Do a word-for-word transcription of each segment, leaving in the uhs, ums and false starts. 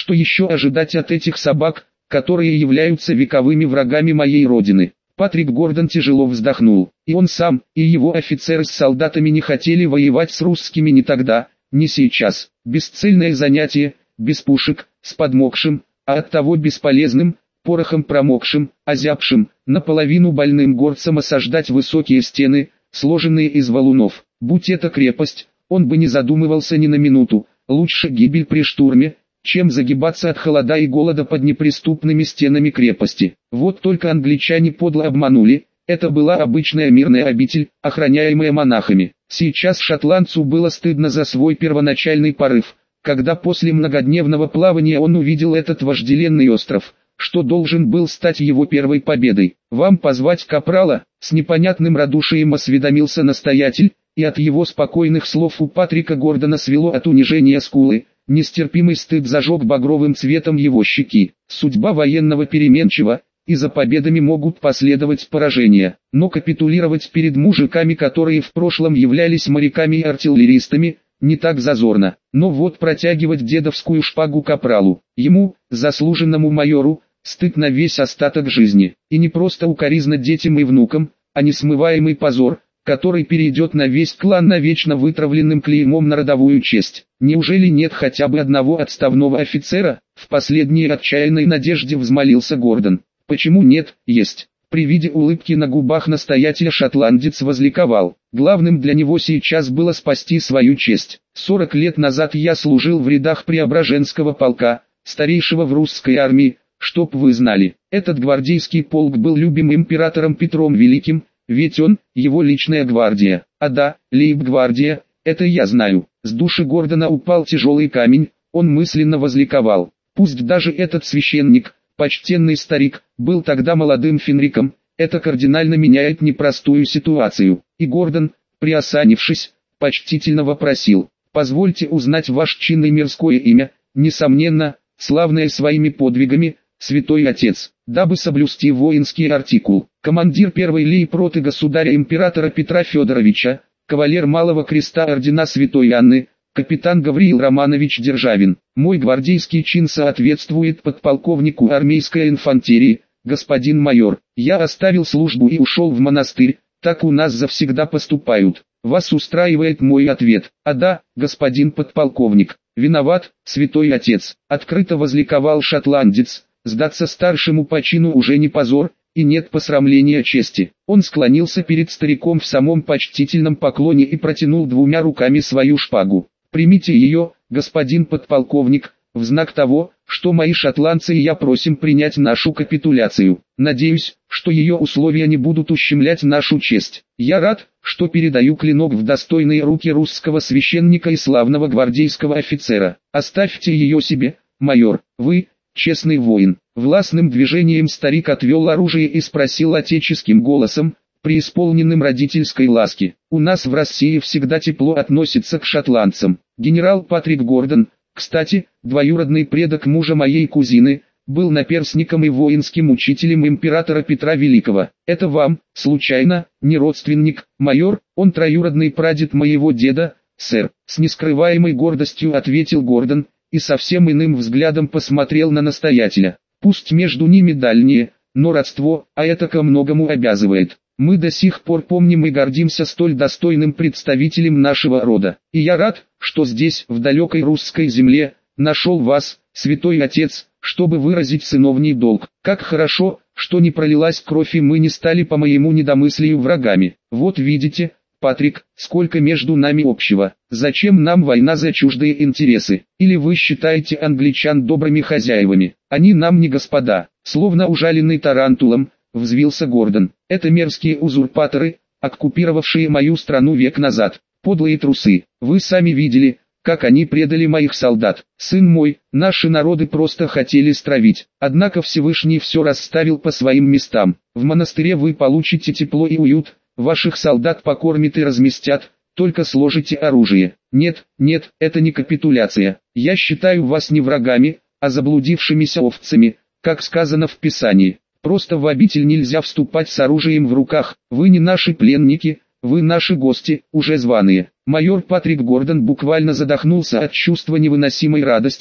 Что еще ожидать от этих собак, которые являются вековыми врагами моей родины? Патрик Гордон тяжело вздохнул. И он сам, и его офицеры с солдатами не хотели воевать с русскими ни тогда, ни сейчас. Бесцельное занятие, без пушек, с подмокшим, а оттого бесполезным, порохом промокшим, озябшим, наполовину больным горцам осаждать высокие стены, сложенные из валунов. Будь это крепость, он бы не задумывался ни на минуту. Лучше гибель при штурме, чем загибаться от холода и голода под неприступными стенами крепости. Вот только англичане подло обманули. Это была обычная мирная обитель, охраняемая монахами. Сейчас шотландцу было стыдно за свой первоначальный порыв, когда после многодневного плавания он увидел этот вожделенный остров, что должен был стать его первой победой. «Вам позвать капрала?» — с непонятным радушием осведомился настоятель, и от его спокойных слов у Патрика Гордона свело от унижения скулы. Нестерпимый стыд зажег багровым цветом его щеки. Судьба военного переменчива, и за победами могут последовать поражения. Но капитулировать перед мужиками, которые в прошлом являлись моряками и артиллеристами, не так зазорно. Но вот протягивать дедовскую шпагу капралу, ему, заслуженному майору, стыд на весь остаток жизни. И не просто укоризна детям и внукам, а несмываемый позор, который перейдет на весь клан навечно вытравленным клеймом на родовую честь. Неужели нет хотя бы одного отставного офицера? В последней отчаянной надежде взмолился Гордон. Почему нет? Есть. При виде улыбки на губах настоятеля шотландец возликовал. Главным для него сейчас было спасти свою честь. Сорок лет назад я служил в рядах Преображенского полка, старейшего в русской армии, чтоб вы знали. Этот гвардейский полк был любим императором Петром Великим, ведь он, его личная гвардия. А да, лейб-гвардия, это я знаю. С души Гордона упал тяжелый камень, он мысленно возликовал. Пусть даже этот священник, почтенный старик, был тогда молодым Фенриком, это кардинально меняет непростую ситуацию. И Гордон, приосанившись, почтительно вопросил: «Позвольте узнать ваше чинное мирское имя, несомненно, славное своими подвигами, святой отец». Дабы соблюсти воинский артикул, командир первой лейб-роты государя-императора Петра Федоровича, кавалер Малого Креста ордена Святой Анны, капитан Гавриил Романович Державин. Мой гвардейский чин соответствует подполковнику армейской инфантерии, господин майор. Я оставил службу и ушел в монастырь, так у нас завсегда поступают. Вас устраивает мой ответ? А да, господин подполковник. Виноват, святой отец. Открыто возликовал шотландец. Сдаться старшему по чину уже не позор, и нет посрамления чести. Он склонился перед стариком в самом почтительном поклоне и протянул двумя руками свою шпагу. «Примите ее, господин подполковник, в знак того, что мои шотландцы и я просим принять нашу капитуляцию. Надеюсь, что ее условия не будут ущемлять нашу честь. Я рад, что передаю клинок в достойные руки русского священника и славного гвардейского офицера. Оставьте ее себе, майор, вы, честный воин». Властным движением старик отвел оружие и спросил отеческим голосом, преисполненным родительской ласки: «У нас в России всегда тепло относятся к шотландцам. Генерал Патрик Гордон, кстати, двоюродный предок мужа моей кузины, был наперсником и воинским учителем императора Петра Великого. Это вам, случайно, не родственник, майор? Он троюродный прадед моего деда, сэр», с нескрываемой гордостью ответил Гордон, и совсем иным взглядом посмотрел на настоятеля. «Пусть между ними дальнее, но родство, а это ко многому обязывает. Мы до сих пор помним и гордимся столь достойным представителем нашего рода. И я рад, что здесь, в далекой русской земле, нашел вас, святой отец, чтобы выразить сыновний долг. Как хорошо, что не пролилась кровь и мы не стали по моему недомыслию врагами. Вот видите, Патрик, сколько между нами общего. Зачем нам война за чуждые интересы? Или вы считаете англичан добрыми хозяевами? Они нам не господа». Словно ужаленный тарантулом, взвился Гордон. «Это мерзкие узурпаторы, оккупировавшие мою страну век назад. Подлые трусы. Вы сами видели, как они предали моих солдат. Сын мой, наши народы просто хотели стравить. Однако Всевышний все расставил по своим местам. В монастыре вы получите тепло и уют. Ваших солдат покормят и разместят, только сложите оружие. Нет, нет, это не капитуляция. Я считаю вас не врагами, а заблудившимися овцами, как сказано в Писании. Просто в обитель нельзя вступать с оружием в руках. Вы не наши пленники, вы наши гости, уже званые». Майор Патрик Гордон буквально задохнулся от чувства невыносимой радости.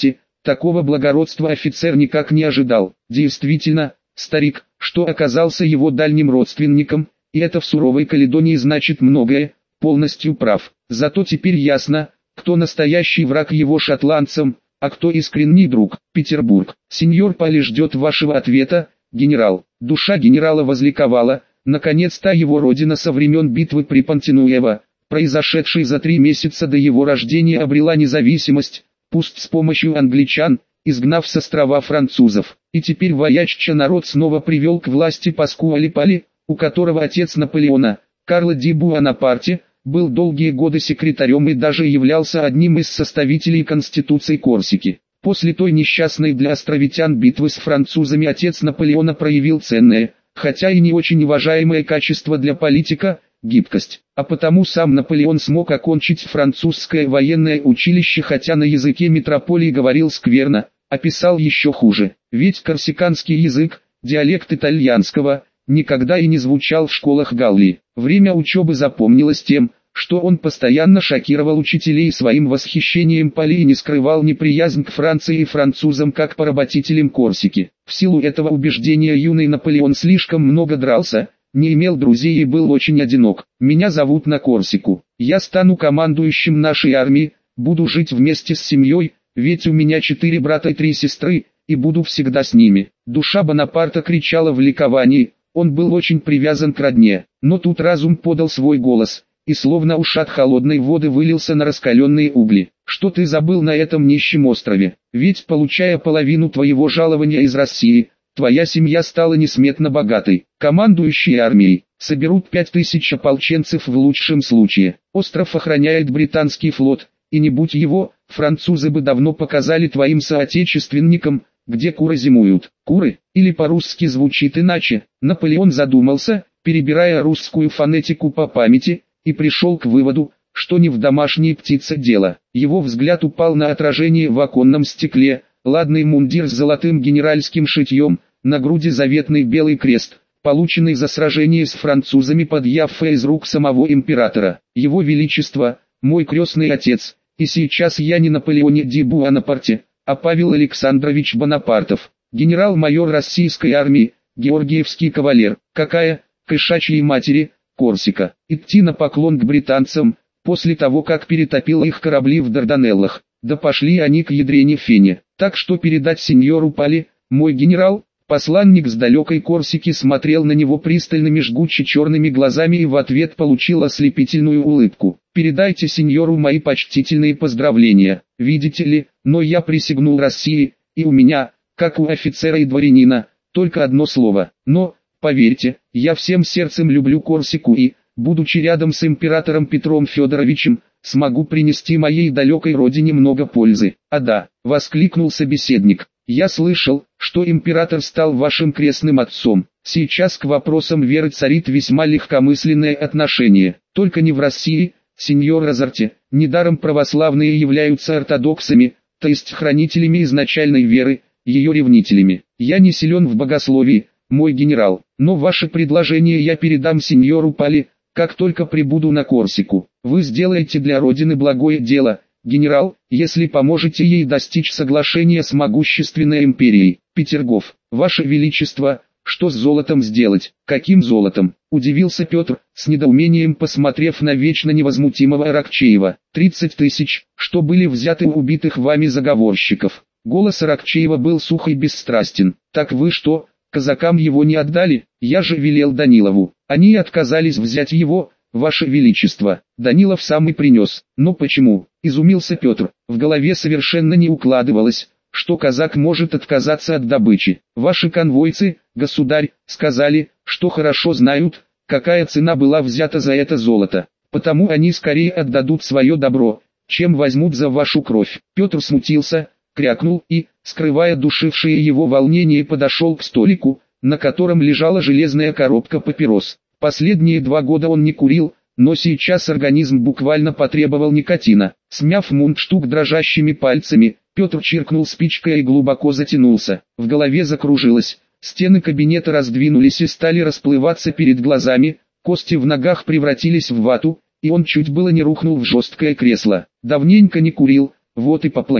Такого благородства офицер никак не ожидал. Действительно, старик, что оказался его дальним родственником, и это в суровой Каледонии значит многое, полностью прав. Зато теперь ясно, кто настоящий враг его шотландцам, а кто искренний друг. Петербург. Сеньор Пали ждет вашего ответа, генерал. Душа генерала возликовала, наконец-то его родина со времен битвы при Пантенуэво, произошедшей за три месяца до его рождения, обрела независимость, пусть с помощью англичан, изгнав с острова французов. И теперь воячча народ снова привел к власти Паскуале Пали, у которого отец Наполеона, Карло ди Буонапарте, был долгие годы секретарем и даже являлся одним из составителей Конституции Корсики. После той несчастной для островитян битвы с французами отец Наполеона проявил ценное, хотя и не очень уважаемое качество для политика – гибкость. А потому сам Наполеон смог окончить французское военное училище, хотя на языке метрополии говорил скверно, а писал еще хуже. Ведь корсиканский язык, диалект итальянского, никогда и не звучал в школах Галлии. Время учебы запомнилось тем, что он постоянно шокировал учителей своим восхищением Пали и не скрывал неприязнь к Франции и французам как поработителям Корсики. В силу этого убеждения юный Наполеон слишком много дрался, не имел друзей и был очень одинок. «Меня зовут на Корсику. Я стану командующим нашей армии, буду жить вместе с семьей, ведь у меня четыре брата и три сестры, и буду всегда с ними». Душа Бонапарта кричала в ликовании, он был очень привязан к родне. Но тут разум подал свой голос, и словно ушат холодной воды вылился на раскаленные угли. «Что ты забыл на этом нищем острове? Ведь, получая половину твоего жалования из России, твоя семья стала несметно богатой. Командующие армией соберут пять тысяч ополченцев в лучшем случае. Остров охраняет британский флот, и не будь его, французы бы давно показали твоим соотечественникам, где куры зимуют». Куры, или по-русски звучит иначе. Наполеон задумался, перебирая русскую фонетику по памяти, и пришел к выводу, что не в домашней птице дело. Его взгляд упал на отражение в оконном стекле, ладный мундир с золотым генеральским шитьем, на груди заветный белый крест, полученный за сражение с французами под Яффой из рук самого императора. «Его Величество, мой крестный отец, и сейчас я не Наполеоне ди Буонапарте, а Павел Александрович Бонапартов, генерал-майор российской армии, георгиевский кавалер. Какая, кошачьей матери, Корсика. Идти на поклон к британцам, после того как перетопил их корабли в Дарданеллах, да пошли они к ядрене фене. Так что передать сеньору Пали, мой генерал?» Посланник с далекой Корсики смотрел на него пристальными жгуче черными глазами и в ответ получил ослепительную улыбку. «Передайте сеньору мои почтительные поздравления. Видите ли, но я присягнул России, и у меня, как у офицера и дворянина, только одно слово. Но, поверьте, я всем сердцем люблю Корсику и, будучи рядом с императором Петром Федоровичем, смогу принести моей далекой родине много пользы». «А да», — воскликнул собеседник, — «я слышал, что император стал вашим крестным отцом. Сейчас к вопросам веры царит весьма легкомысленное отношение. Только не в России, сеньор Розарте. Недаром православные являются ортодоксами, то есть хранителями изначальной веры, ее ревнителями. Я не силен в богословии, мой генерал, но ваше предложение я передам сеньору Пали, как только прибуду на Корсику. Вы сделаете для Родины благое дело, генерал, если поможете ей достичь соглашения с могущественной империей. Петергоф, ваше величество, что с золотом сделать?» «Каким золотом?» – удивился Петр, с недоумением посмотрев на вечно невозмутимого Аракчеева. «тридцать тысяч, что были взяты у убитых вами заговорщиков». Голос Аракчеева был сух и бесстрастен. «Так вы что, казакам его не отдали? Я же велел Данилову. Они отказались взять его, ваше величество». Данилов сам и принес. «Но почему?» – изумился Петр. В голове совершенно не укладывалось, что казак может отказаться от добычи. «Ваши конвойцы, государь, сказали, что хорошо знают, какая цена была взята за это золото. Потому они скорее отдадут свое добро, чем возьмут за вашу кровь». Петр смутился, крякнул и, скрывая душившее его волнение, подошел к столику, на котором лежала железная коробка папирос. Последние два года он не курил, но сейчас организм буквально потребовал никотина. Смяв мундштук дрожащими пальцами, Петр чиркнул спичкой и глубоко затянулся. В голове закружилось, стены кабинета раздвинулись и стали расплываться перед глазами, кости в ногах превратились в вату, и он чуть было не рухнул в жесткое кресло. Давненько не курил, вот и поплохело.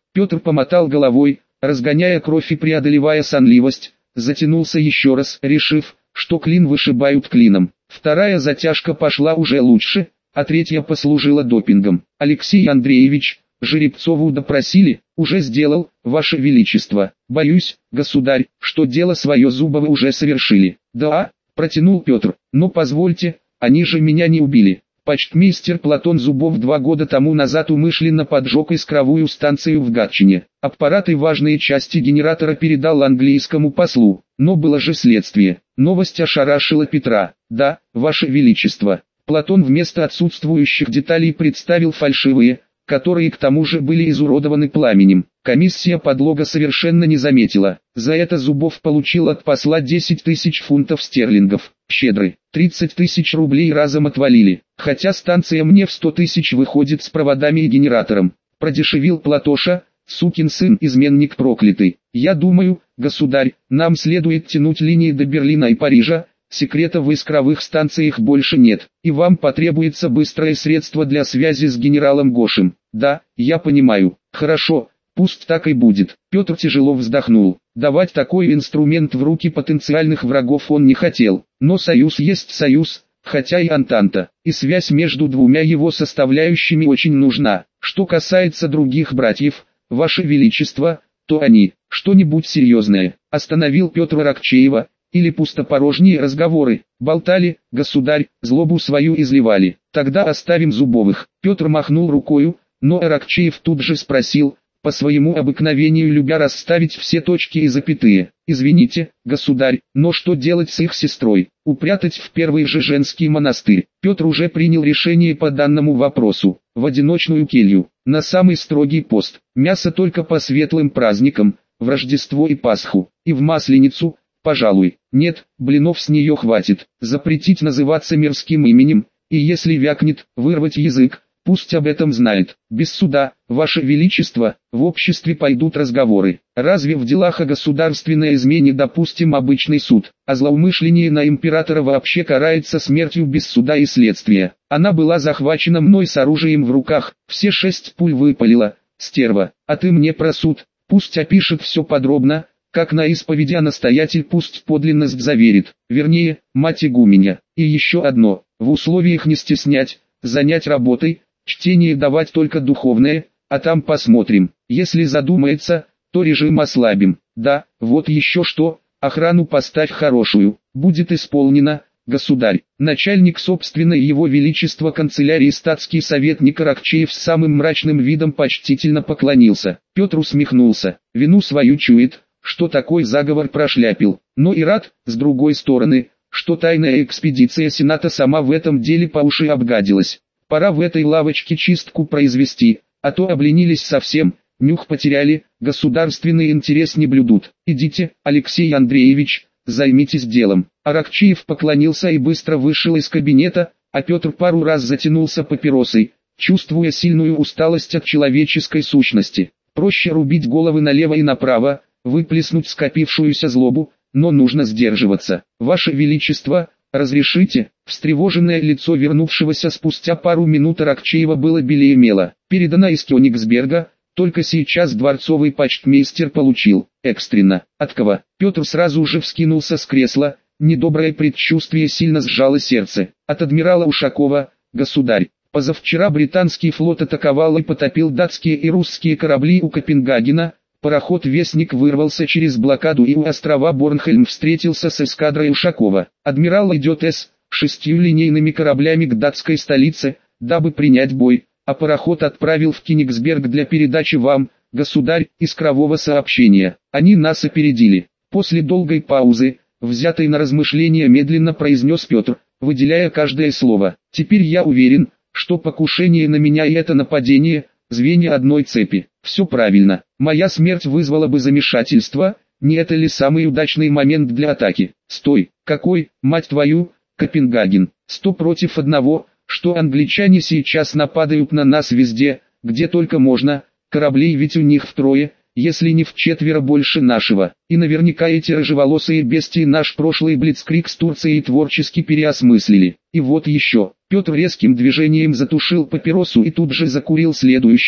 Петр помотал головой, разгоняя кровь и преодолевая сонливость, затянулся еще раз, решив, что клин вышибают клином. Вторая затяжка пошла уже лучше, а третья послужила допингом. Алексей Андреевич, Жеребцову допросили? Уже сделал, Ваше Величество. Боюсь, государь, что дело свое Зубовы уже совершили. Да, протянул Петр, но позвольте, они же меня не убили. Почтмейстер Платон Зубов два года тому назад умышленно поджег искровую станцию в Гатчине. Аппарат и важные части генератора передал английскому послу, но было же следствие. Новость ошарашила Петра. Да, Ваше Величество. Платон вместо отсутствующих деталей представил фальшивые, которые к тому же были изуродованы пламенем. Комиссия подлога совершенно не заметила. За это Зубов получил от посла десять тысяч фунтов стерлингов. Щедрый. тридцать тысяч рублей разом отвалили. Хотя станция мне в сто тысяч выходит с проводами и генератором. Продешевил Платоша, сукин сын, изменник проклятый. Я думаю, государь, нам следует тянуть линии до Берлина и Парижа. Секретов в искровых станциях больше нет, и вам потребуется быстрое средство для связи с генералом Гошем. Да, я понимаю. Хорошо, пусть так и будет. Петр тяжело вздохнул. Давать такой инструмент в руки потенциальных врагов он не хотел. Но союз есть союз, хотя и антанта, и связь между двумя его составляющими очень нужна. Что касается других братьев, Ваше Величество, то они, что-нибудь серьезное, остановил Петр Аракчеева. Или пустопорожние разговоры, болтали, государь, злобу свою изливали. Тогда оставим Зубовых. Петр махнул рукою, но Аракчеев тут же спросил, по своему обыкновению любя расставить все точки и запятые. Извините, государь, но что делать с их сестрой? Упрятать в первый же женский монастырь. Петр уже принял решение по данному вопросу. В одиночную келью, на самый строгий пост. Мясо только по светлым праздникам, в Рождество и Пасху, и в Масленицу. Пожалуй, нет, блинов с нее хватит. Запретить называться мирским именем, и если вякнет, вырвать язык, пусть об этом знает. Без суда, Ваше Величество, в обществе пойдут разговоры. Разве в делах о государственной измене допустим обычный суд, а злоумышление на императора вообще карается смертью без суда и следствия? Она была захвачена мной с оружием в руках, все шесть пуль выпалила, стерва, а ты мне про суд, пусть опишет все подробно. Как на исповеди, а настоятель пусть подлинность заверит, вернее, мать игуменя. И еще одно, в условиях не стеснять, занять работой, чтение давать только духовное, а там посмотрим. Если задумается, то режим ослабим. Да, вот еще что, охрану поставь хорошую, будет исполнено, государь. Начальник собственной его величества канцелярии статский советник Аракчеев с самым мрачным видом почтительно поклонился. Петр усмехнулся, вину свою чует, что такой заговор прошляпил, но и рад, с другой стороны, что тайная экспедиция Сената сама в этом деле по уши обгадилась. Пора в этой лавочке чистку произвести, а то обленились совсем, нюх потеряли, государственный интерес не блюдут. Идите, Алексей Андреевич, займитесь делом. Аракчеев поклонился и быстро вышел из кабинета, а Петр пару раз затянулся папиросой, чувствуя сильную усталость от человеческой сущности. Проще рубить головы налево и направо, выплеснуть скопившуюся злобу, но нужно сдерживаться. Ваше Величество, разрешите? Встревоженное лицо вернувшегося спустя пару минут Аракчеева было белее мела. Передано из Кёнигсберга, только сейчас дворцовый почтмейстер получил. Экстренно. От кого? Петр сразу же вскинулся с кресла, недоброе предчувствие сильно сжало сердце. От адмирала Ушакова, государь. Позавчера британский флот атаковал и потопил датские и русские корабли у Копенгагена. Пароход «Вестник» вырвался через блокаду и у острова Борнхельм встретился с эскадрой Ушакова. Адмирал идет с шестью линейными кораблями к датской столице, дабы принять бой, а пароход отправил в Кёнигсберг для передачи вам, государь, искрового сообщения. Они нас опередили. После долгой паузы, взятой на размышление, медленно произнес Петр, выделяя каждое слово. Теперь я уверен, что покушение на меня и это нападение – звенья одной цепи. Все правильно. Моя смерть вызвала бы замешательство, не это ли самый удачный момент для атаки? Стой, какой, мать твою, Копенгаген? Сто против одного, что англичане сейчас нападают на нас везде, где только можно, кораблей ведь у них втрое, если не вчетверо больше нашего. И наверняка эти рыжеволосые бестии наш прошлый блицкриг с Турцией творчески переосмыслили. И вот еще. Петр резким движением затушил папиросу и тут же закурил следующую,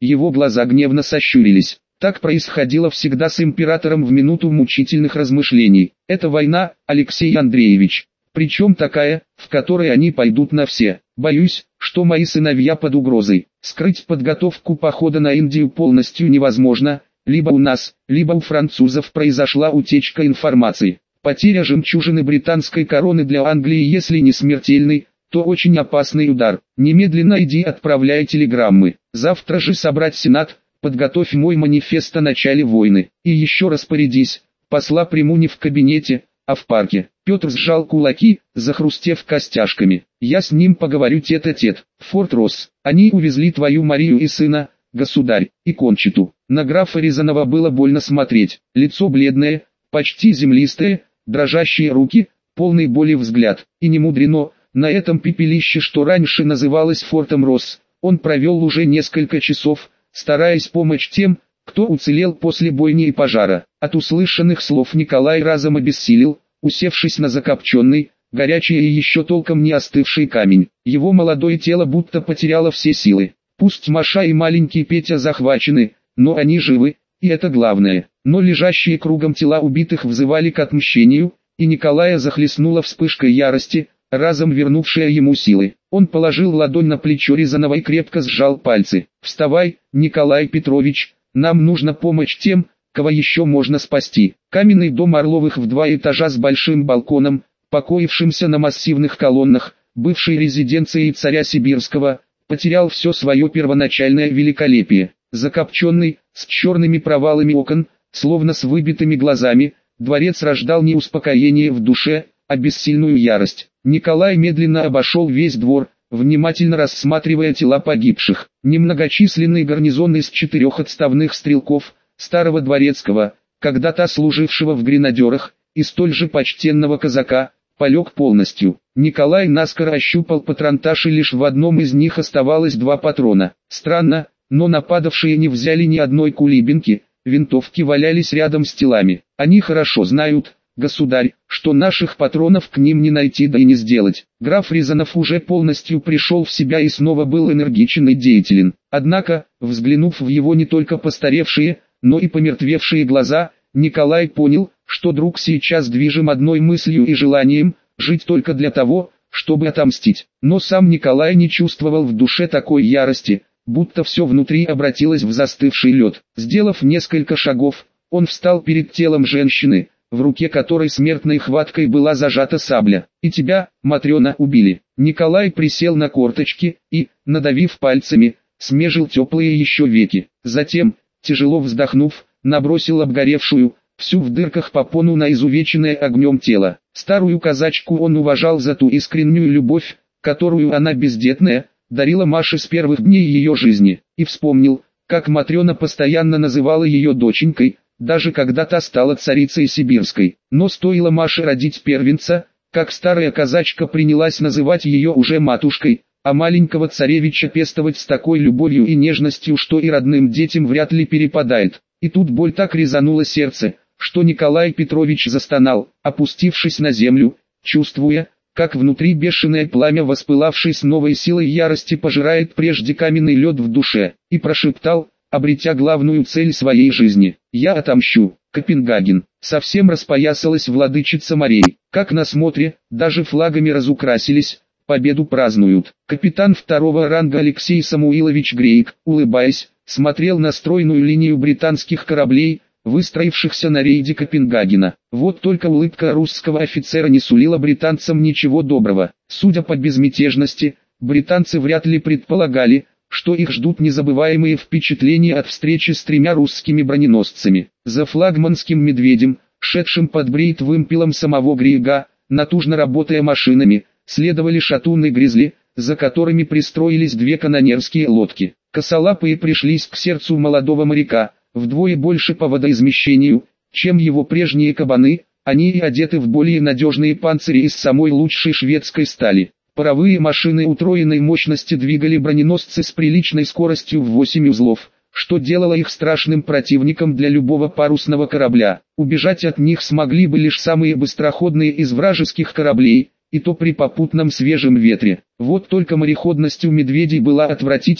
Его глаза гневно сощурились. Так происходило всегда с императором в минуту мучительных размышлений. Это война, Алексей Андреевич. Причем такая, в которой они пойдут на все. Боюсь, что мои сыновья под угрозой. Скрыть подготовку похода на Индию полностью невозможно. Либо у нас, либо у французов произошла утечка информации. Потеря жемчужины британской короны для Англии, если не смертельный, то очень опасный удар. Немедленно иди отправляй телеграммы. Завтра же собрать Сенат, подготовь мой манифест о начале войны. И еще распорядись, посла приму не в кабинете, а в парке. Петр сжал кулаки, захрустев костяшками. Я с ним поговорю тет-а-тет. Форт Росс. Они увезли твою Марию и сына, государь, и Кончиту. На графа Рязанова было больно смотреть. Лицо бледное, почти землистое, дрожащие руки, полный боли взгляд. И не мудрено, на этом пепелище, что раньше называлось фортом Росс, он провел уже несколько часов, стараясь помочь тем, кто уцелел после бойни и пожара. От услышанных слов Николай разом обессилел, усевшись на закопченный, горячий и еще толком не остывший камень. Его молодое тело будто потеряло все силы. Пусть Маша и маленький Петя захвачены, но они живы, и это главное. Но лежащие кругом тела убитых взывали к отмщению, и Николая захлестнула вспышкой ярости, разом вернувшая ему силы. Он положил ладонь на плечо Рязанова и крепко сжал пальцы. «Вставай, Николай Петрович, нам нужно помочь тем, кого еще можно спасти». Каменный дом Орловых в два этажа с большим балконом, покоившимся на массивных колоннах, бывшей резиденцией царя Сибирского, потерял все свое первоначальное великолепие. Закопченный, с черными провалами окон, словно с выбитыми глазами, дворец рождал не успокоение в душе, а бессильную ярость. Николай медленно обошел весь двор, внимательно рассматривая тела погибших. Немногочисленный гарнизон из четырех отставных стрелков, старого дворецкого, когда-то служившего в гренадерах, и столь же почтенного казака, полег полностью. Николай наскоро ощупал патронтаж, и лишь в одном из них оставалось два патрона. Странно, но нападавшие не взяли ни одной кулибинки, винтовки валялись рядом с телами. Они хорошо знают, государь, что наших патронов к ним не найти, да и не сделать. Граф Рязанов уже полностью пришел в себя и снова был энергичен и деятелен. Однако, взглянув в его не только постаревшие, но и помертвевшие глаза, Николай понял, что друг сейчас движим одной мыслью и желанием – жить только для того, чтобы отомстить. Но сам Николай не чувствовал в душе такой ярости, будто все внутри обратилось в застывший лед. Сделав несколько шагов, он встал перед телом женщины, в руке которой смертной хваткой была зажата сабля. «И тебя, Матрена, убили». Николай присел на корточки и, надавив пальцами, смежил теплые еще веки. Затем, тяжело вздохнув, набросил обгоревшую, всю в дырках попону на изувеченное огнем тело. Старую казачку он уважал за ту искреннюю любовь, которую она бездетная, дарила Маше с первых дней ее жизни, и вспомнил, как Матрена постоянно называла ее доченькой, даже когда та стала царицей сибирской. Но стоило Маше родить первенца, как старая казачка принялась называть ее уже матушкой, а маленького царевича пестовать с такой любовью и нежностью, что и родным детям вряд ли перепадает. И тут боль так резанула сердце, что Николай Петрович застонал, опустившись на землю, чувствуя, как внутри бешеное пламя, воспылавшей с новой силой ярости, пожирает прежде каменный лед в душе, и прошептал, обретя главную цель своей жизни: «Я отомщу». Копенгаген. Совсем распоясалась владычица морей. Как на смотре, даже флагами разукрасились, победу празднуют. Капитан второго ранга Алексей Самуилович Грейк, улыбаясь, смотрел на стройную линию британских кораблей, выстроившихся на рейде Копенгагена. Вот только улыбка русского офицера не сулила британцам ничего доброго. Судя по безмятежности, британцы вряд ли предполагали, что их ждут незабываемые впечатления от встречи с тремя русскими броненосцами. За флагманским «Медведем», шедшим под брейт вымпелом самого Грейга, натужно работая машинами, следовали «Шатун» и «Гризли», за которыми пристроились две канонерские лодки. Косолапые пришлись к сердцу молодого моряка, вдвое больше по водоизмещению, чем его прежние кабаны, они и одеты в более надежные панцири из самой лучшей шведской стали. Паровые машины утроенной мощности двигали броненосцы с приличной скоростью в восемь узлов, что делало их страшным противником для любого парусного корабля. Убежать от них смогли бы лишь самые быстроходные из вражеских кораблей, и то при попутном свежем ветре. Вот только мореходность у «Медведей» была отвратительной,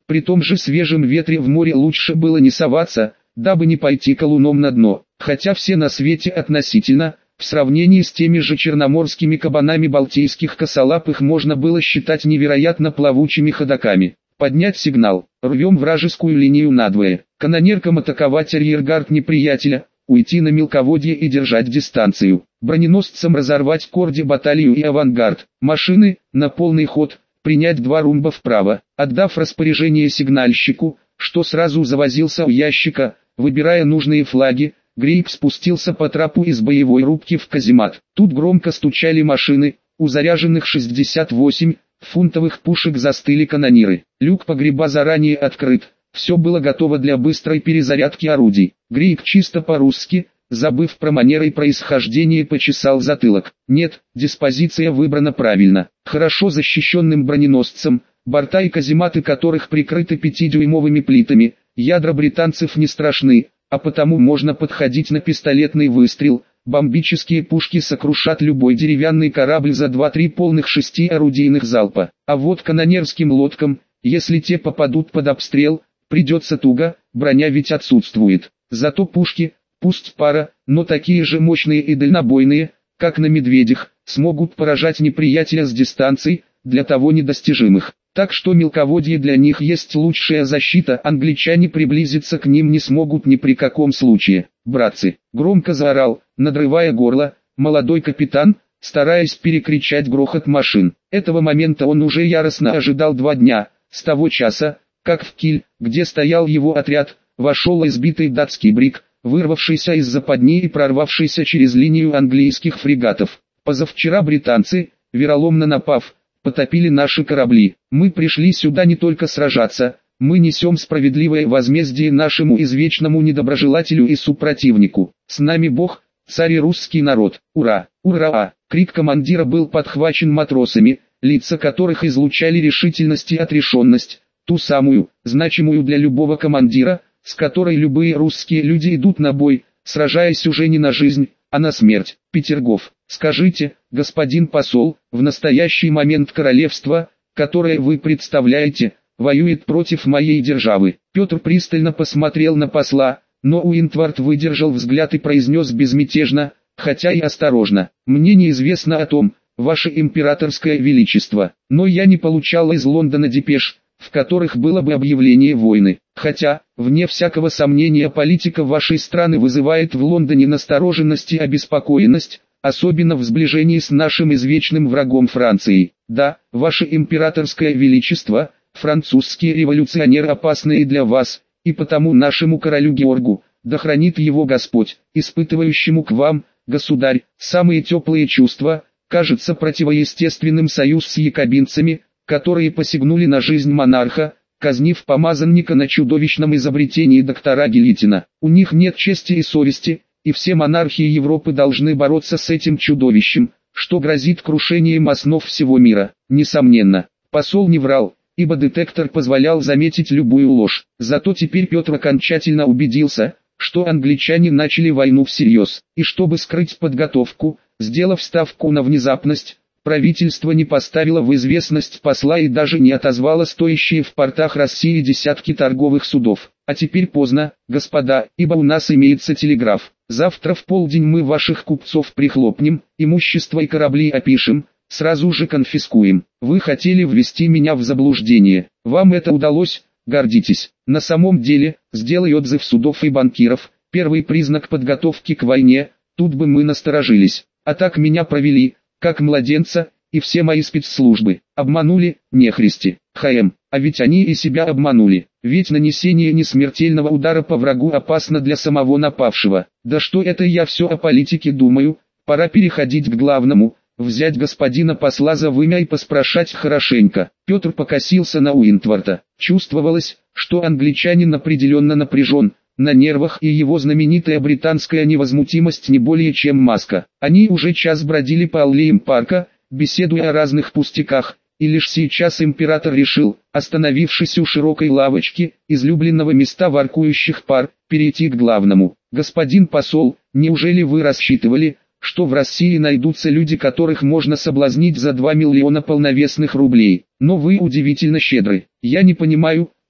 При том же свежем ветре в море лучше было не соваться, дабы не пойти колуном на дно, хотя все на свете относительно, в сравнении с теми же черноморскими кабанами балтийских косолапых можно было считать невероятно плавучими ходоками. Поднять сигнал, рвем вражескую линию надвое, канонеркам атаковать арьергард неприятеля, уйти на мелководье и держать дистанцию, броненосцам разорвать корде баталию и авангард, машины, на полный ход, принять два румба вправо, отдав распоряжение сигнальщику, что сразу завозился у ящика, выбирая нужные флаги, Грейп спустился по трапу из боевой рубки в каземат. Тут громко стучали машины, у заряженных шестьдесят восемь фунтовых пушек застыли канониры. Люк погреба заранее открыт, все было готово для быстрой перезарядки орудий. Грейп чисто по-русски, забыв про манеры и происхождение, почесал затылок. Нет, диспозиция выбрана правильно. Хорошо защищенным броненосцем, борта и казематы которых прикрыты пятидюймовыми плитами, ядра британцев не страшны, а потому можно подходить на пистолетный выстрел. Бомбические пушки сокрушат любой деревянный корабль за два-три полных шести орудийных залпа. А вот канонерским лодкам, если те попадут под обстрел, придется туго, броня ведь отсутствует. Зато пушки, пусть пара, но такие же мощные и дальнобойные, как на медведях, смогут поражать неприятеля с дистанций, для того недостижимых. Так что мелководье для них есть лучшая защита, англичане приблизиться к ним не смогут ни при каком случае. «Братцы!» — громко заорал, надрывая горло, молодой капитан, стараясь перекричать грохот машин. Этого момента он уже яростно ожидал два дня, с того часа, как в Киль, где стоял его отряд, вошел избитый датский бриг, вырвавшийся из западни и прорвавшийся через линию английских фрегатов. Позавчера британцы, вероломно напав, потопили наши корабли. Мы пришли сюда не только сражаться, мы несем справедливое возмездие нашему извечному недоброжелателю и супротивнику. С нами Бог, царь и русский народ. Ура! Ура! Крик командира был подхвачен матросами, лица которых излучали решительность и отрешенность, ту самую, значимую для любого командира, с которой любые русские люди идут на бой, сражаясь уже не на жизнь, а на смерть. Петергоф, скажите, господин посол, в настоящий момент королевство, которое вы представляете, воюет против моей державы. Петр пристально посмотрел на посла, но Уинтвард выдержал взгляд и произнес безмятежно, хотя и осторожно: «Мне неизвестно о том, ваше императорское величество, но я не получал из Лондона депеш, в которых было бы объявление войны. Хотя, вне всякого сомнения, политика вашей страны вызывает в Лондоне настороженность и обеспокоенность, особенно в сближении с нашим извечным врагом Францией. Да, ваше императорское величество, французские революционеры опасны и для вас, и потому нашему королю Георгу, да хранит его Господь, испытывающему к вам, государь, самые теплые чувства, кажется противоестественным союз с якобинцами, которые посягнули на жизнь монарха, казнив помазанника на чудовищном изобретении доктора Гильотина. У них нет чести и совести, и все монархии Европы должны бороться с этим чудовищем, что грозит крушением основ всего мира. Несомненно, посол не врал, ибо детектор позволял заметить любую ложь. Зато теперь Петр окончательно убедился, что англичане начали войну всерьез, и чтобы скрыть подготовку, сделав ставку на внезапность, правительство не поставило в известность посла и даже не отозвало стоящие в портах России десятки торговых судов. А теперь поздно, господа, ибо у нас имеется телеграф. Завтра в полдень мы ваших купцов прихлопнем, имущество и корабли опишем, сразу же конфискуем. Вы хотели ввести меня в заблуждение. Вам это удалось, гордитесь. На самом деле, сделай отзыв судов и банкиров, первый признак подготовки к войне, тут бы мы насторожились. А так меня провели, как младенца, и все мои спецслужбы. Обманули, нехристи. ХМ, а ведь они и себя обманули. Ведь нанесение несмертельного удара по врагу опасно для самого напавшего. Да что это я все о политике думаю, пора переходить к главному, взять господина посла за вымя и поспрашать хорошенько. Петр покосился на Уинтварта. Чувствовалось, что англичанин определенно напряжен, на нервах, и его знаменитая британская невозмутимость не более чем маска. Они уже час бродили по аллеям парка, беседуя о разных пустяках, и лишь сейчас император решил, остановившись у широкой лавочки, излюбленного места воркующих пар, перейти к главному. «Господин посол, неужели вы рассчитывали, что в России найдутся люди, которых можно соблазнить за два миллиона полновесных рублей? Но вы удивительно щедры. Я не понимаю,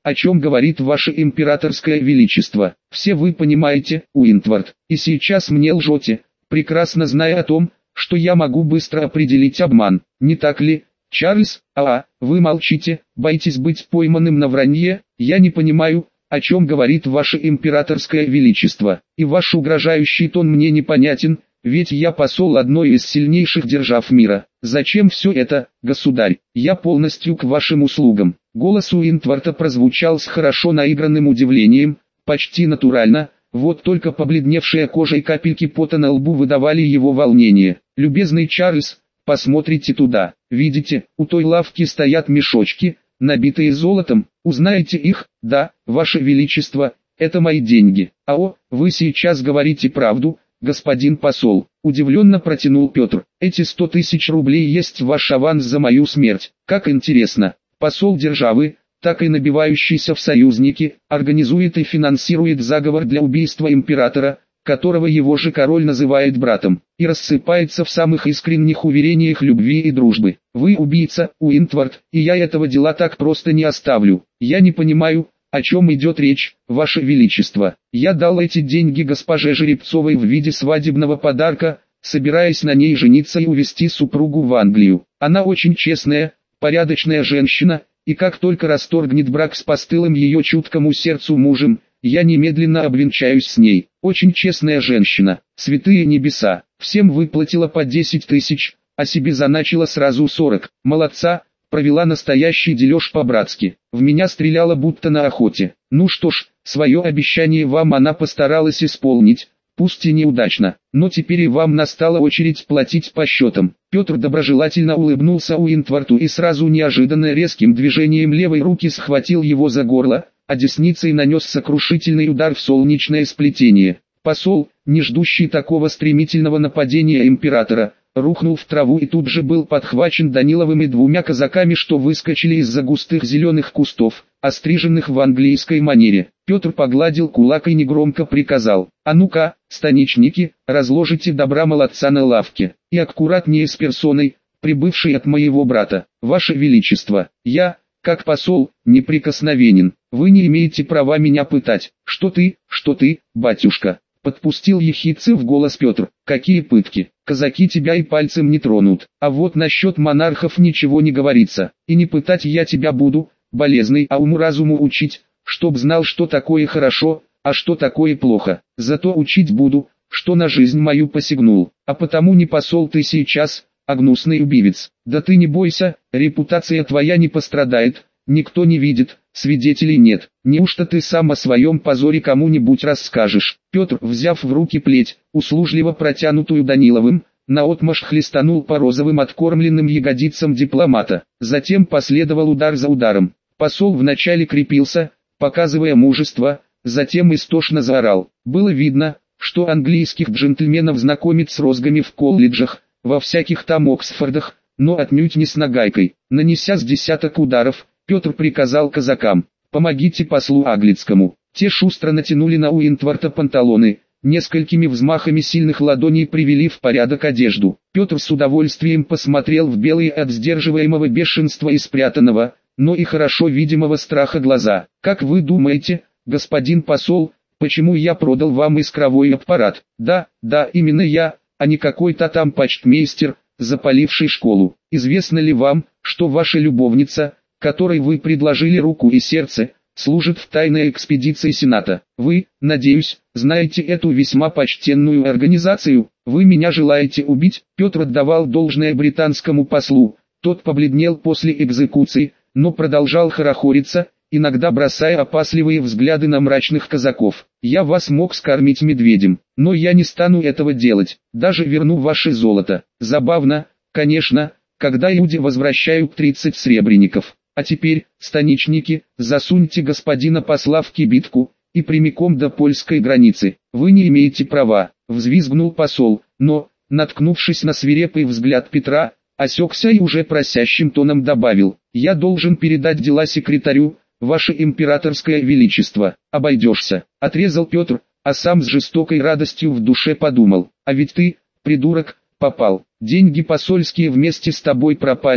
о чем говорит ваше императорское величество. Все вы понимаете, Уинтвард, и сейчас мне лжете, прекрасно зная о том, что я могу быстро определить обман, не так ли, Чарльз? А, вы молчите, боитесь быть пойманным на вранье, я не понимаю, о чем говорит ваше императорское величество, и ваш угрожающий тон мне непонятен, ведь я посол одной из сильнейших держав мира. Зачем все это, государь? Я полностью к вашим услугам. Голос Уинтварта прозвучал с хорошо наигранным удивлением, почти натурально, вот только побледневшая кожа и капельки пота на лбу выдавали его волнение. Любезный Чарльз, посмотрите туда, видите, у той лавки стоят мешочки, набитые золотом, узнаете их? Да, ваше величество, это мои деньги. А о, вы сейчас говорите правду, господин посол, удивленно протянул Петр. Эти сто тысяч рублей есть ваш аванс за мою смерть. Как интересно, посол державы, так и набивающийся в союзники, организует и финансирует заговор для убийства императора, которого его же король называет братом, и рассыпается в самых искренних уверениях любви и дружбы. Вы убийца, Уинтвард, и я этого дела так просто не оставлю. Я не понимаю, о чем идет речь, ваше величество. Я дал эти деньги госпоже Жеребцовой в виде свадебного подарка, собираясь на ней жениться и увезти супругу в Англию. Она очень честная, порядочная женщина, и как только расторгнет брак с постылым ее чуткому сердцу мужем, я немедленно обвенчаюсь с ней. Очень честная женщина, святые небеса, всем выплатила по десять тысяч, а себе заначила сразу сорок. Молодца, провела настоящий дележ по-братски. В меня стреляла будто на охоте. Ну что ж, свое обещание вам она постаралась исполнить, пусть и неудачно, но теперь и вам настала очередь платить по счетам. Петр доброжелательно улыбнулся Уинтварту и сразу неожиданно резким движением левой руки схватил его за горло, а десницей нанес сокрушительный удар в солнечное сплетение. Посол, не ждущий такого стремительного нападения императора, рухнул в траву и тут же был подхвачен Даниловым и двумя казаками, что выскочили из-за густых зеленых кустов, остриженных в английской манере. Петр погладил кулак и негромко приказал: «А ну-ка, станичники, разложите добра молодца на лавке, и аккуратнее с персоной, прибывшей от моего брата. Ваше Величество, я, как посол, неприкосновенен, вы не имеете права меня пытать». «Что ты, что ты, батюшка?» Подпустил ехидцы в голос Петр. «Какие пытки? Казаки тебя и пальцем не тронут. А вот насчет монархов ничего не говорится. И не пытать я тебя буду, болезный, а уму-разуму учить, чтоб знал, что такое хорошо, а что такое плохо. Зато учить буду, что на жизнь мою посягнул. А потому не посол ты сейчас, а гнусный убивец. Да ты не бойся, репутация твоя не пострадает, никто не видит, свидетелей нет. Неужто ты сам о своем позоре кому-нибудь расскажешь?» Петр, взяв в руки плеть, услужливо протянутую Даниловым, наотмашь хлестанул по розовым откормленным ягодицам дипломата. Затем последовал удар за ударом. Посол вначале крепился, показывая мужество, затем истошно заорал. Было видно, что английских джентльменов знакомит с розгами в колледжах, во всяких там Оксфордах, но отнюдь не с нагайкой. Нанеся с десяток ударов, Петр приказал казакам: «Помогите послу Аглицкому». Те шустро натянули на Уинтварта панталоны, несколькими взмахами сильных ладоней привели в порядок одежду. Петр с удовольствием посмотрел в белые от сдерживаемого бешенства и спрятанного, но и хорошо видимого страха глаза. «Как вы думаете, господин посол, почему я продал вам искровой аппарат?» «Да, да, именно я, а не какой-то там почтмейстер, запаливший школу. Известно ли вам, что ваша любовница, которой вы предложили руку и сердце, служит в тайной экспедиции Сената? Вы, надеюсь, знаете эту весьма почтенную организацию. Вы меня желаете убить?» Петр отдавал должное британскому послу, тот побледнел после экзекуции, но продолжал хорохориться, иногда бросая опасливые взгляды на мрачных казаков. «Я вас мог скормить медведем, но я не стану этого делать, даже верну ваше золото. Забавно, конечно, когда люди возвращают тридцать сребреников. А теперь, станичники, засуньте господина посла в кибитку, и прямиком до польской границы. Вы не имеете права», — взвизгнул посол, но, наткнувшись на свирепый взгляд Петра, осекся и уже просящим тоном добавил: «Я должен передать дела секретарю, ваше императорское величество». «Обойдешься», — отрезал Петр, а сам с жестокой радостью в душе подумал: «А ведь ты, придурок, попал. Деньги посольские вместе с тобой пропали,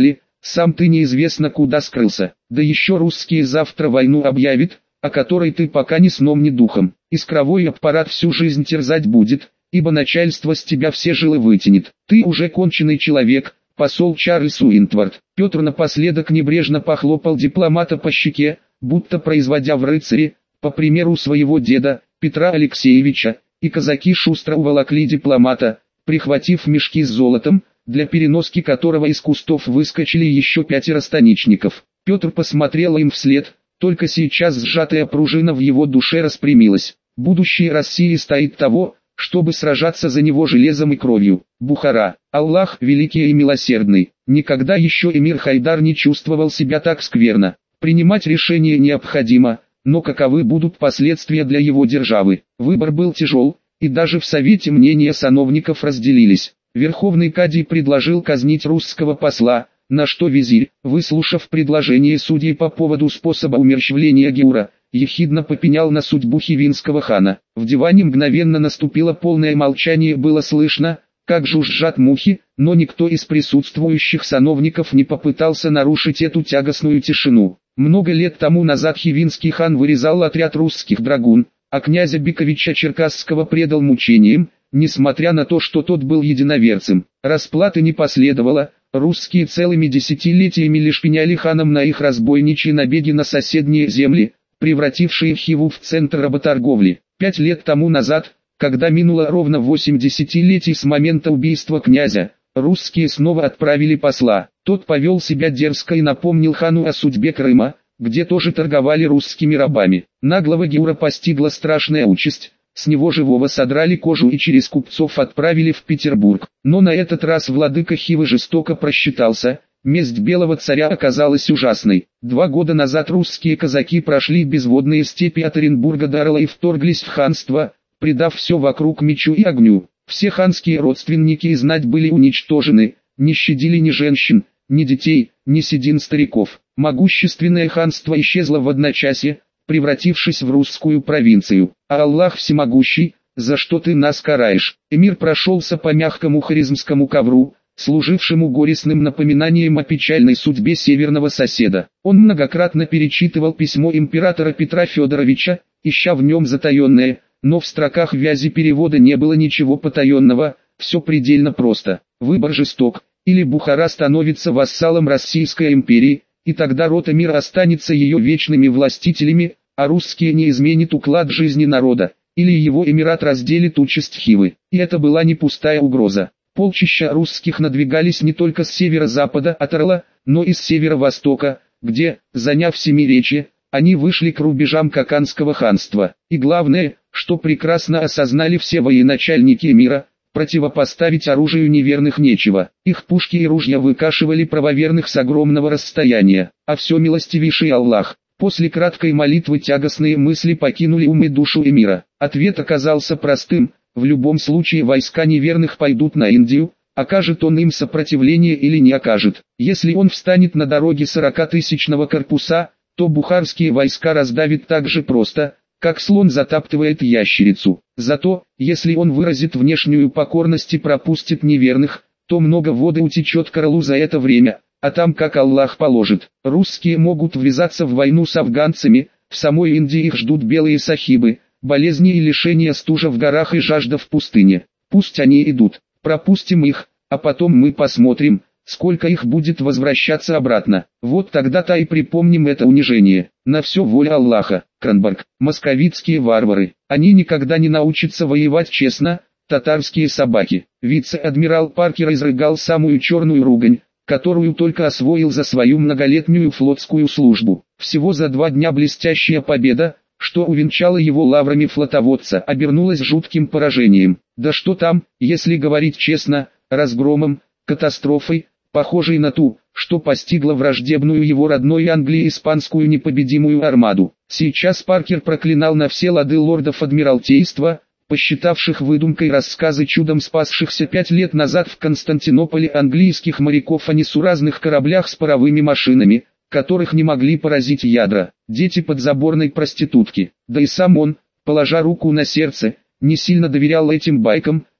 Сам ты неизвестно куда скрылся. Да еще русские завтра войну объявят, о которой ты пока ни сном ни духом. Искровой аппарат всю жизнь терзать будет, ибо начальство с тебя все жилы вытянет. Ты уже конченый человек, посол Чарльз Уинтвард. Петр напоследок небрежно похлопал дипломата по щеке, будто производя в рыцаре, по примеру своего деда, Петра Алексеевича, и казаки шустро уволокли дипломата, прихватив мешки с золотом, для переноски которого из кустов выскочили еще пятеро станичников. Петр посмотрел им вслед, только сейчас сжатая пружина в его душе распрямилась. Будущее России стоит того, чтобы сражаться за него железом и кровью. Бухара, Аллах великий и милосердный. Никогда еще эмир Хайдар не чувствовал себя так скверно. Принимать решение необходимо, но каковы будут последствия для его державы? Выбор был тяжел, и даже в Совете мнения сановников разделились. Верховный Кадий предложил казнить русского посла, на что визирь, выслушав предложение судей по поводу способа умерщвления Геура, ехидно попенял на судьбу хивинского хана. В диване мгновенно наступило полное молчание, было слышно, как жужжат мухи, но никто из присутствующих сановников не попытался нарушить эту тягостную тишину. Много лет тому назад хивинский хан вырезал отряд русских драгун, а князя Биковича Черкасского предал мучениям, несмотря на то, что тот был единоверцем. Расплаты не последовало, русские целыми десятилетиями лишь пеняли ханам на их разбойничьи набеги на соседние земли, превратившие Хиву в центр работорговли. Пять лет тому назад, когда минуло ровно восемь десятилетий с момента убийства князя, русские снова отправили посла. Тот повел себя дерзко и напомнил хану о судьбе Крыма, где тоже торговали русскими рабами. Наглого Геура постигла страшная участь, с него живого содрали кожу и через купцов отправили в Петербург. Но на этот раз владыка Хивы жестоко просчитался, месть белого царя оказалась ужасной. Два года назад русские казаки прошли безводные степи от Оренбурга до Орла и вторглись в ханство, предав все вокруг мечу и огню. Все ханские родственники и знать были уничтожены, не щадили ни женщин, ни детей, ни седин стариков. Могущественное ханство исчезло в одночасье, превратившись в русскую провинцию. А Аллах всемогущий, за что ты нас караешь? Эмир прошелся по мягкому харизмскому ковру, служившему горестным напоминанием о печальной судьбе северного соседа. Он многократно перечитывал письмо императора Петра Федоровича, ища в нем затаенное, но в строках вязи перевода не было ничего потаенного, все предельно просто. Выбор жесток, или Бухара становится вассалом Российской империи, и тогда род Эмира останется ее вечными властителями, а русские не изменят уклад жизни народа, или его эмират разделит участь Хивы. И это была не пустая угроза. Полчища русских надвигались не только с северо-запада от Орла, но и с северо-востока, где, заняв Семиречье, они вышли к рубежам Каканского ханства. И главное, что прекрасно осознали все военачальники эмира, противопоставить оружию неверных нечего. Их пушки и ружья выкашивали правоверных с огромного расстояния. А все милостивейший Аллах. После краткой молитвы тягостные мысли покинули ум и душу эмира. Ответ оказался простым: в любом случае войска неверных пойдут на Индию, окажет он им сопротивление или не окажет. Если он встанет на дороге сорокатысячного корпуса, то бухарские войска раздавит так же просто, как слон затаптывает ящерицу. Зато, если он выразит внешнюю покорность и пропустит неверных, то много воды утечет к Орлу за это время, а там как Аллах положит. Русские могут ввязаться в войну с афганцами, в самой Индии их ждут белые сахибы, болезни и лишения, стужа в горах и жажда в пустыне. Пусть они идут, пропустим их, а потом мы посмотрим, сколько их будет возвращаться обратно. Вот тогда-то и припомним это унижение. На все воля Аллаха. Кранбург. Московитские варвары. Они никогда не научатся воевать честно, татарские собаки. Вице-адмирал Паркер изрыгал самую черную ругань, которую только освоил за свою многолетнюю флотскую службу. Всего за два дня блестящая победа, что увенчало его лаврами флотоводца, обернулась жутким поражением. Да что там, если говорить честно, разгромом, катастрофой, похожей на ту, что постигла враждебную его родной Англии испанскую непобедимую армаду. Сейчас Паркер проклинал на все лады лордов Адмиралтейства, посчитавших выдумкой рассказы чудом спасшихся пять лет назад в Константинополе английских моряков о несуразных кораблях с паровыми машинами, которых не могли поразить ядра, дети подзаборной проститутки. Да и сам он, положа руку на сердце, не сильно доверял этим байкам,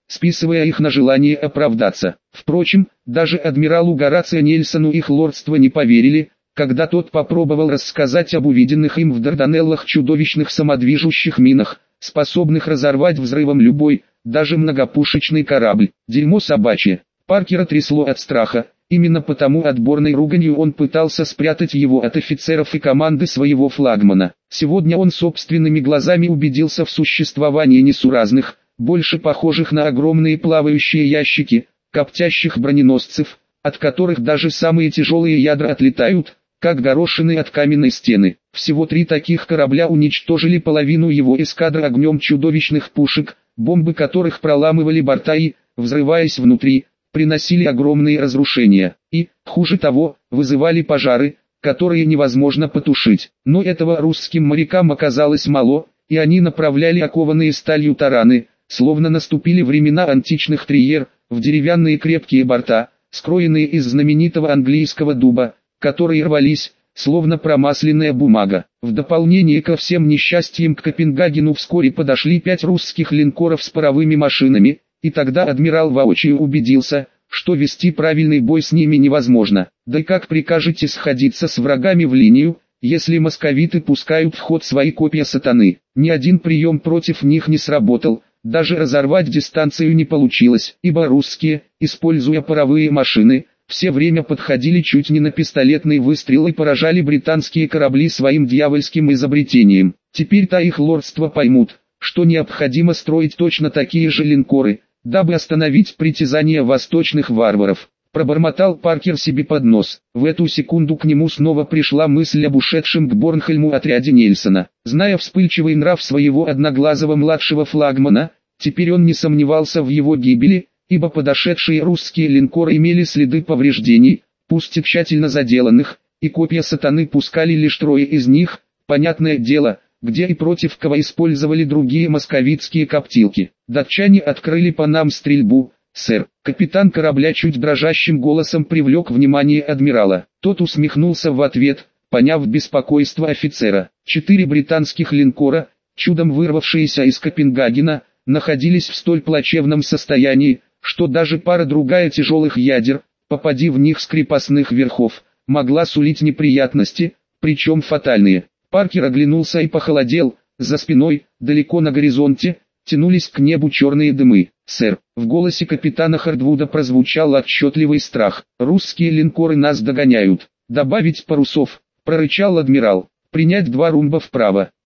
списывая их на желание оправдаться. Впрочем, даже адмиралу Горацио Нельсону их лордство не поверили, когда тот попробовал рассказать об увиденных им в Дарданеллах чудовищных самодвижущих минах, способных разорвать взрывом любой, даже многопушечный корабль. Дерьмо собачье. Паркера трясло от страха, именно потому отборной руганью он пытался спрятать его от офицеров и команды своего флагмана. Сегодня он собственными глазами убедился в существовании несуразных, больше похожих на огромные плавающие ящики, коптящих броненосцев, от которых даже самые тяжелые ядра отлетают, как горошины от каменной стены. Всего три таких корабля уничтожили половину его эскадры огнем чудовищных пушек, бомбы которых проламывали борта и, взрываясь внутри, приносили огромные разрушения, и, хуже того, вызывали пожары, которые невозможно потушить. Но этого русским морякам оказалось мало, и они направляли окованные сталью тараны, словно наступили времена античных триер, в деревянные крепкие борта, скроенные из знаменитого английского дуба, которые рвались, словно промасленная бумага. В дополнение ко всем несчастьям к Копенгагену вскоре подошли пять русских линкоров с паровыми машинами, и тогда адмирал воочию убедился, что вести правильный бой с ними невозможно. Да и как прикажете сходиться с врагами в линию, если московиты пускают в ход свои копья сатаны? Ни один прием против них не сработал, даже разорвать дистанцию не получилось, ибо русские, используя паровые машины, все время подходили чуть не на пистолетный выстрел и поражали британские корабли своим дьявольским изобретением. Теперь-то их лордство поймут, что необходимо строить точно такие же линкоры, дабы остановить притязания восточных варваров. Пробормотал Паркер себе под нос. В эту секунду к нему снова пришла мысль об ушедшем к Борнхольму отряде Нельсона. Зная вспыльчивый нрав своего одноглазого младшего флагмана, теперь он не сомневался в его гибели, ибо подошедшие русские линкоры имели следы повреждений, пусть и тщательно заделанных, и копья сатаны пускали лишь трое из них, понятное дело, где и против кого использовали другие московитские коптилки. Датчане открыли по нам стрельбу, сэр. Капитан корабля чуть дрожащим голосом привлек внимание адмирала. Тот усмехнулся в ответ, поняв беспокойство офицера. Четыре британских линкора, чудом вырвавшиеся из Копенгагена, находились в столь плачевном состоянии, что даже пара-другая тяжелых ядер, попади в них с крепостных верхов, могла сулить неприятности, причем фатальные. Паркер оглянулся и похолодел, за спиной, далеко на горизонте, тянулись к небу черные дымы. «Сэр», в голосе капитана Хардвуда прозвучал отчетливый страх. «Русские линкоры нас догоняют. Добавить парусов», прорычал адмирал. «Принять два румба вправо».